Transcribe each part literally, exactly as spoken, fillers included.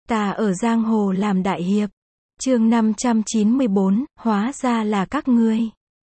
Ta ở giang hồ làm đại hiệp. Chương năm trăm chín mươi bốn, hóa ra là các ngươi.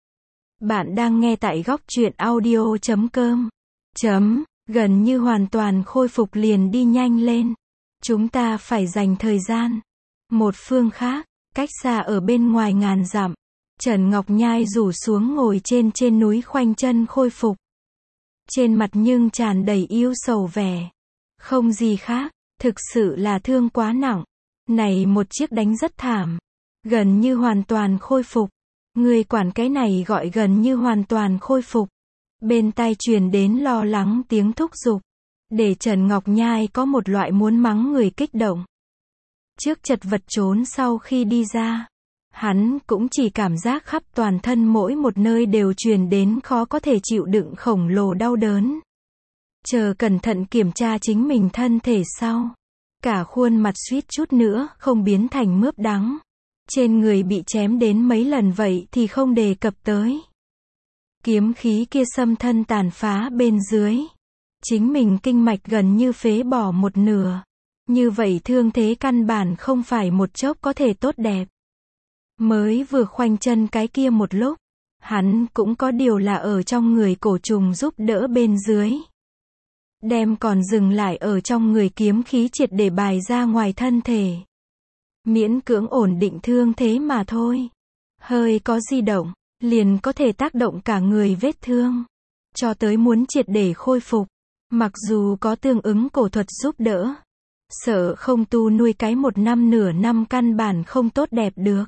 Bạn đang nghe tại góc truyện audio chấm com. Chấm, gần như hoàn toàn khôi phục liền đi nhanh lên. Chúng ta phải dành thời gian. Một phương khác, cách xa ở bên ngoài ngàn dặm, Trần Ngọc Nhai rủ xuống ngồi trên trên núi khoanh chân khôi phục. Trên mặt nhưng tràn đầy yêu sầu vẻ. Không gì khác, thực sự là thương quá nặng. Này một chiếc đánh rất thảm. Gần như hoàn toàn khôi phục. Người quản cái này gọi gần như hoàn toàn khôi phục. Bên tai truyền đến lo lắng tiếng thúc giục. Để Trần Ngọc Nhai có một loại muốn mắng người kích động. Trước chật vật trốn sau khi đi ra, hắn cũng chỉ cảm giác khắp toàn thân mỗi một nơi đều truyền đến khó có thể chịu đựng khổng lồ đau đớn. Chờ cẩn thận kiểm tra chính mình thân thể sau, cả khuôn mặt suýt chút nữa không biến thành mướp đắng. Trên người bị chém đến mấy lần vậy thì không đề cập tới. Kiếm khí kia xâm thân tàn phá bên dưới. Chính mình kinh mạch gần như phế bỏ một nửa. Như vậy thương thế căn bản không phải một chốc có thể tốt đẹp. Mới vừa khoanh chân cái kia một lúc, hắn cũng có điều là ở trong người cổ trùng giúp đỡ bên dưới. Đem còn dừng lại ở trong người kiếm khí triệt để bài ra ngoài thân thể. Miễn cưỡng ổn định thương thế mà thôi. Hơi có di động, liền có thể tác động cả người vết thương. Cho tới muốn triệt để khôi phục. Mặc dù có tương ứng cổ thuật giúp đỡ. Sợ không tu nuôi cái một năm nửa năm căn bản không tốt đẹp được.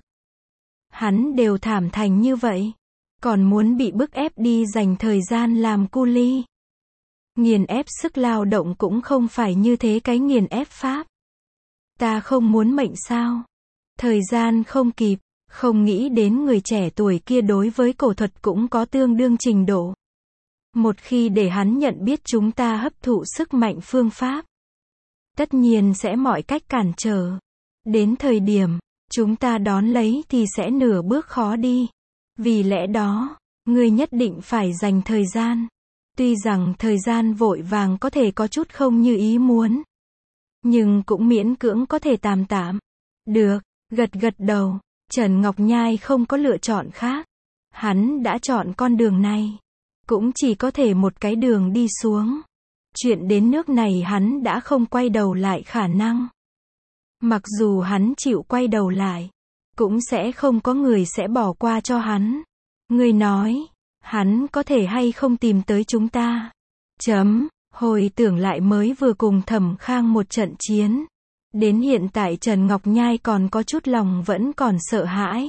Hắn đều thảm thành như vậy. Còn muốn bị bức ép đi dành thời gian làm cu ly. Nghiền ép sức lao động cũng không phải như thế cái nghiền ép pháp. Ta không muốn mệnh sao? Thời gian không kịp, không nghĩ đến người trẻ tuổi kia đối với cổ thuật cũng có tương đương trình độ. Một khi để hắn nhận biết chúng ta hấp thụ sức mạnh phương pháp, tất nhiên sẽ mọi cách cản trở. Đến thời điểm, chúng ta đón lấy thì sẽ nửa bước khó đi. Vì lẽ đó, ngươi nhất định phải dành thời gian. Tuy rằng thời gian vội vàng có thể có chút không như ý muốn. Nhưng cũng miễn cưỡng có thể tạm tạm. Được, gật gật đầu. Trần Ngọc Nhai không có lựa chọn khác. Hắn đã chọn con đường này. Cũng chỉ có thể một cái đường đi xuống. Chuyện đến nước này hắn đã không quay đầu lại khả năng. Mặc dù hắn chịu quay đầu lại, cũng sẽ không có người sẽ bỏ qua cho hắn. Người nói, hắn có thể hay không tìm tới chúng ta. Chấm, hồi tưởng lại mới vừa cùng Thẩm Khang một trận chiến. Đến hiện tại Trần Ngọc Nhai còn có chút lòng vẫn còn sợ hãi.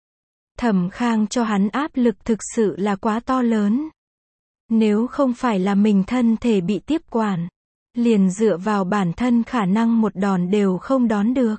Thẩm Khang cho hắn áp lực thực sự là quá to lớn. Nếu không phải là mình thân thể bị tiếp quản, liền dựa vào bản thân khả năng một đòn đều không đón được.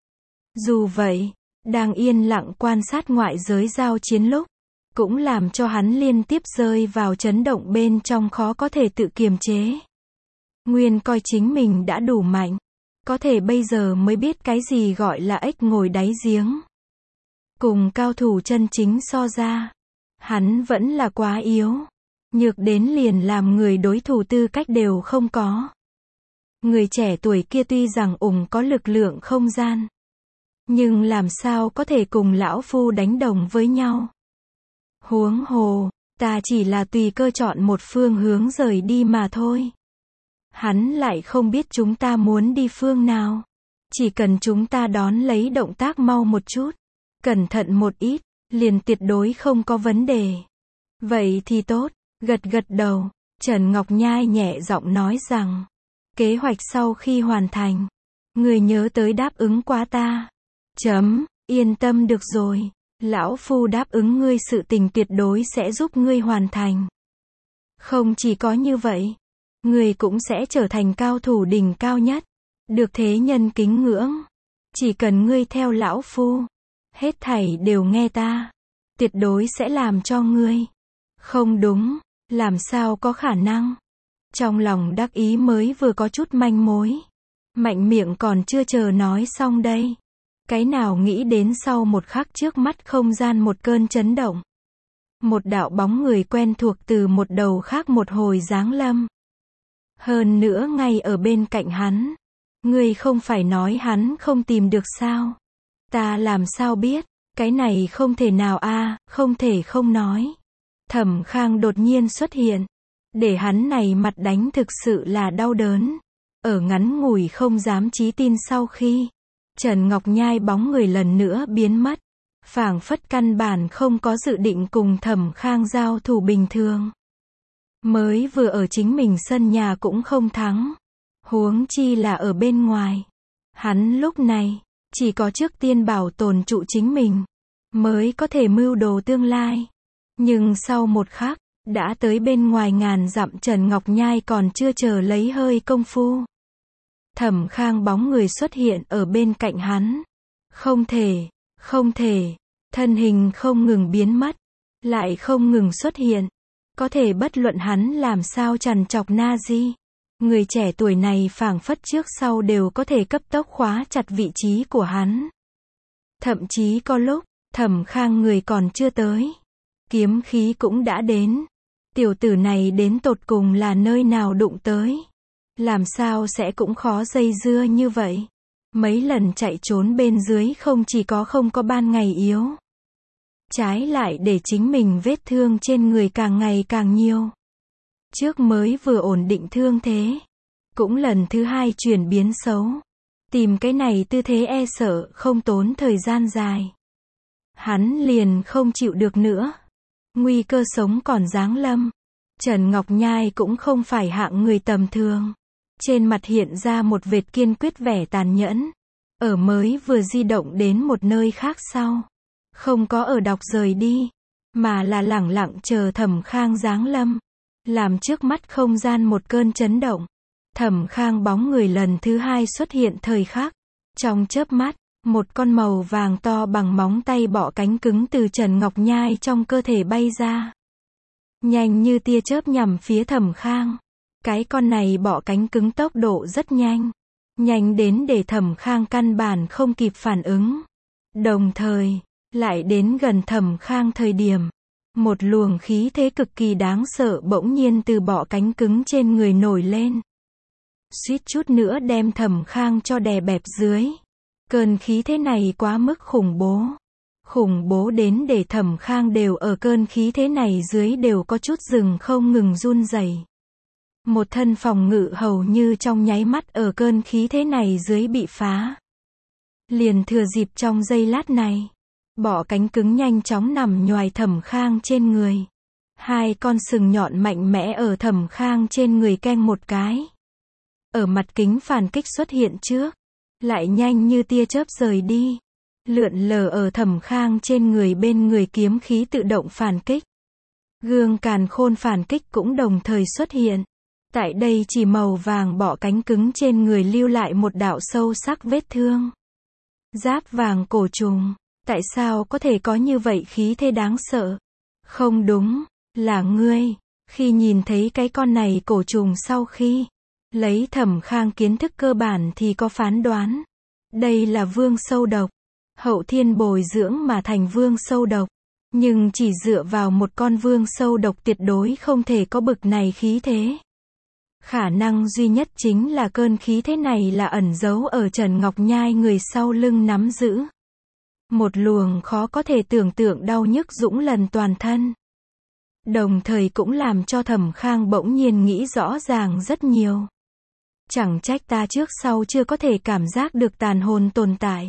Dù vậy, đang yên lặng quan sát ngoại giới giao chiến lúc, cũng làm cho hắn liên tiếp rơi vào chấn động bên trong khó có thể tự kiềm chế. Nguyên coi chính mình đã đủ mạnh, có thể bây giờ mới biết cái gì gọi là ếch ngồi đáy giếng. Cùng cao thủ chân chính so ra, hắn vẫn là quá yếu. Nhược đến liền làm người đối thủ tư cách đều không có. Người trẻ tuổi kia tuy rằng ủng có lực lượng không gian, nhưng làm sao có thể cùng lão phu đánh đồng với nhau. Huống hồ, ta chỉ là tùy cơ chọn một phương hướng rời đi mà thôi. Hắn lại không biết chúng ta muốn đi phương nào. Chỉ cần chúng ta đón lấy động tác mau một chút, cẩn thận một ít, liền tuyệt đối không có vấn đề. Vậy thì tốt. Gật gật đầu, Trần Ngọc Nhai nhẹ giọng nói rằng, kế hoạch sau khi hoàn thành, người nhớ tới đáp ứng quá ta. Chấm, yên tâm được rồi, lão phu đáp ứng ngươi sự tình tuyệt đối sẽ giúp ngươi hoàn thành. Không chỉ có như vậy, ngươi cũng sẽ trở thành cao thủ đỉnh cao nhất, được thế nhân kính ngưỡng. Chỉ cần ngươi theo lão phu, hết thảy đều nghe ta, tuyệt đối sẽ làm cho ngươi. Không đúng. Làm sao có khả năng? Trong lòng đắc ý mới vừa có chút manh mối. Mạnh miệng còn chưa chờ nói xong đây. Cái nào nghĩ đến sau một khắc trước mắt không gian một cơn chấn động. Một đạo bóng người quen thuộc từ một đầu khác một hồi giáng lâm. Hơn nữa ngay ở bên cạnh hắn. Ngươi không phải nói hắn không tìm được sao? Ta làm sao biết? Cái này không thể nào a, không thể không nói. Thẩm Khang đột nhiên xuất hiện, để hắn này mặt đánh thực sự là đau đớn. Ở ngắn ngủi không dám chí tin sau khi Trần Ngọc Nhai bóng người lần nữa biến mất, phảng phất căn bản không có dự định cùng Thẩm Khang giao thủ bình thường. Mới vừa ở chính mình sân nhà cũng không thắng, huống chi là ở bên ngoài. Hắn lúc này chỉ có trước tiên bảo tồn trụ chính mình, mới có thể mưu đồ tương lai. Nhưng sau một khắc, đã tới bên ngoài ngàn dặm, Trần Ngọc Nhai còn chưa chờ lấy hơi công phu. Thẩm Khang bóng người xuất hiện ở bên cạnh hắn. Không thể, không thể, thân hình không ngừng biến mất, lại không ngừng xuất hiện. Có thể bất luận hắn làm sao trằn trọc na di. Người trẻ tuổi này phảng phất trước sau đều có thể cấp tốc khóa chặt vị trí của hắn. Thậm chí có lúc, Thẩm Khang người còn chưa tới, kiếm khí cũng đã đến. Tiểu tử này đến tột cùng là nơi nào đụng tới? Làm sao sẽ cũng khó dây dưa như vậy? Mấy lần chạy trốn bên dưới không chỉ có không có ban ngày yếu, trái lại để chính mình vết thương trên người càng ngày càng nhiều. Trước mới vừa ổn định thương thế, cũng lần thứ hai chuyển biến xấu. Tìm cái này tư thế e sợ không tốn thời gian dài, hắn liền không chịu được nữa. Nguy cơ sống còn giáng lâm. Trần Ngọc Nhai cũng không phải hạng người tầm thường. Trên mặt hiện ra một vệt kiên quyết vẻ tàn nhẫn. Ở mới vừa di động đến một nơi khác sau, không có ở đọc rời đi, mà là lẳng lặng chờ Thẩm Khang giáng lâm, làm trước mắt không gian một cơn chấn động. Thẩm Khang bóng người lần thứ hai xuất hiện thời khắc. Trong chớp mắt, một con màu vàng to bằng móng tay bọ cánh cứng từ Trần Ngọc Nhai trong cơ thể bay ra. Nhanh như tia chớp nhằm phía Thẩm Khang. Cái con này bọ cánh cứng tốc độ rất nhanh. Nhanh đến để Thẩm Khang căn bản không kịp phản ứng. Đồng thời, lại đến gần Thẩm Khang thời điểm, một luồng khí thế cực kỳ đáng sợ bỗng nhiên từ bọ cánh cứng trên người nổi lên. Suýt chút nữa đem Thẩm Khang cho đè bẹp dưới. Cơn khí thế này quá mức khủng bố. Khủng bố đến để Thẩm Khang đều ở cơn khí thế này dưới đều có chút rừng không ngừng run rẩy. Một thân phòng ngự hầu như trong nháy mắt ở cơn khí thế này dưới bị phá. Liền thừa dịp trong giây lát này, bọ cánh cứng nhanh chóng nằm nhoài Thẩm Khang trên người. Hai con sừng nhọn mạnh mẽ ở Thẩm Khang trên người keng một cái. Ở mặt kính phản kích xuất hiện trước, lại nhanh như tia chớp rời đi. Lượn lờ ở Thẩm Khang trên người bên người kiếm khí tự động phản kích. Gương càn khôn phản kích cũng đồng thời xuất hiện. Tại đây chỉ màu vàng bọ cánh cứng trên người lưu lại một đạo sâu sắc vết thương. Giáp vàng cổ trùng, tại sao có thể có như vậy khí thế đáng sợ? Không đúng, là ngươi. Khi nhìn thấy cái con này cổ trùng sau khi lấy Thẩm Khang kiến thức cơ bản thì có phán đoán. Đây là vương sâu độc. Hậu thiên bồi dưỡng mà thành vương sâu độc. Nhưng chỉ dựa vào một con vương sâu độc tuyệt đối không thể có bực này khí thế. Khả năng duy nhất chính là cơn khí thế này là ẩn giấu ở Trần Ngọc Nhai người sau lưng nắm giữ. Một luồng khó có thể tưởng tượng đau nhức dũng lần toàn thân. Đồng thời cũng làm cho Thẩm Khang bỗng nhiên nghĩ rõ ràng rất nhiều. Chẳng trách ta trước sau chưa có thể cảm giác được tàn hồn tồn tại.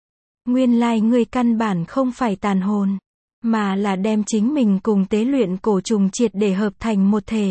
Nguyên lai ngươi căn bản không phải tàn hồn, mà là đem chính mình cùng tế luyện cổ trùng triệt để hợp thành một thể.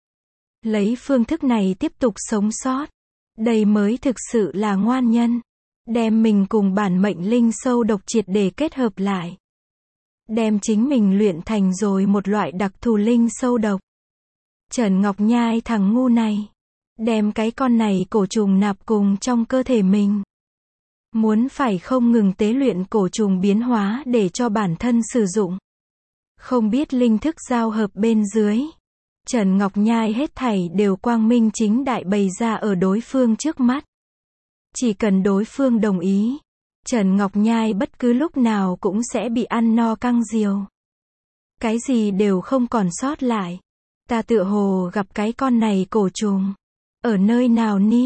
Lấy phương thức này tiếp tục sống sót. Đây mới thực sự là ngoan nhân. Đem mình cùng bản mệnh linh sâu độc triệt để kết hợp lại. Đem chính mình luyện thành rồi một loại đặc thù linh sâu độc. Trần Ngọc Nhai thằng ngu này. Đem cái con này cổ trùng nạp cùng trong cơ thể mình. Muốn phải không ngừng tế luyện cổ trùng biến hóa để cho bản thân sử dụng. Không biết linh thức giao hợp bên dưới. Trần Ngọc Nhai hết thảy đều quang minh chính đại bày ra ở đối phương trước mắt. Chỉ cần đối phương đồng ý, Trần Ngọc Nhai bất cứ lúc nào cũng sẽ bị ăn no căng diều. Cái gì đều không còn sót lại. Ta tựa hồ gặp cái con này cổ trùng. Ở nơi nào ni?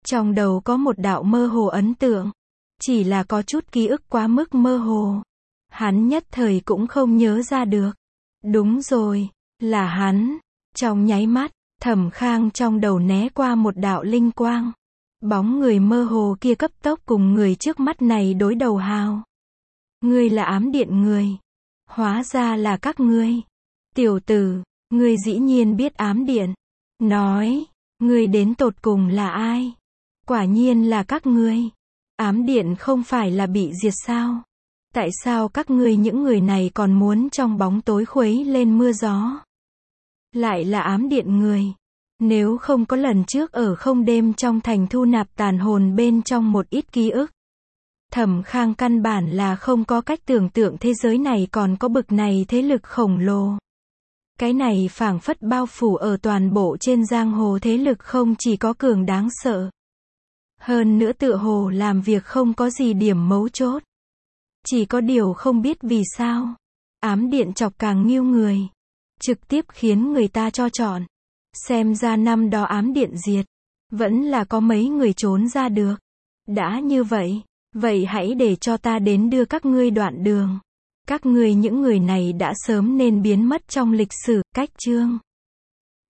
Trong đầu có một đạo mơ hồ ấn tượng. Chỉ là có chút ký ức quá mức mơ hồ. Hắn nhất thời cũng không nhớ ra được. Đúng rồi, là hắn. Trong nháy mắt, Thẩm Khang trong đầu né qua một đạo linh quang. Bóng người mơ hồ kia cấp tốc cùng người trước mắt này đối đầu hào. Ngươi là ám điện người. Hóa ra là các ngươi. Tiểu tử, ngươi dĩ nhiên biết ám điện. Nói, ngươi đến tột cùng là ai? Quả nhiên là các ngươi. Ám điện không phải là bị diệt sao? Tại sao các ngươi những người này còn muốn trong bóng tối khuấy lên mưa gió? Lại là ám điện người. Nếu không có lần trước ở không đêm trong thành thu nạp tàn hồn bên trong một ít ký ức, Thẩm Khang căn bản là không có cách tưởng tượng thế giới này còn có bực này thế lực khổng lồ. Cái này phảng phất bao phủ ở toàn bộ trên giang hồ thế lực không chỉ có cường đáng sợ. Hơn nữa tựa hồ làm việc không có gì điểm mấu chốt. Chỉ có điều không biết vì sao. Ám điện chọc càng nghiêu người. Trực tiếp khiến người ta cho chọn. Xem ra năm đó ám điện diệt. Vẫn là có mấy người trốn ra được. Đã như vậy. Vậy hãy để cho ta đến đưa các ngươi đoạn đường. Các ngươi những người này đã sớm nên biến mất trong lịch sử. Cách chương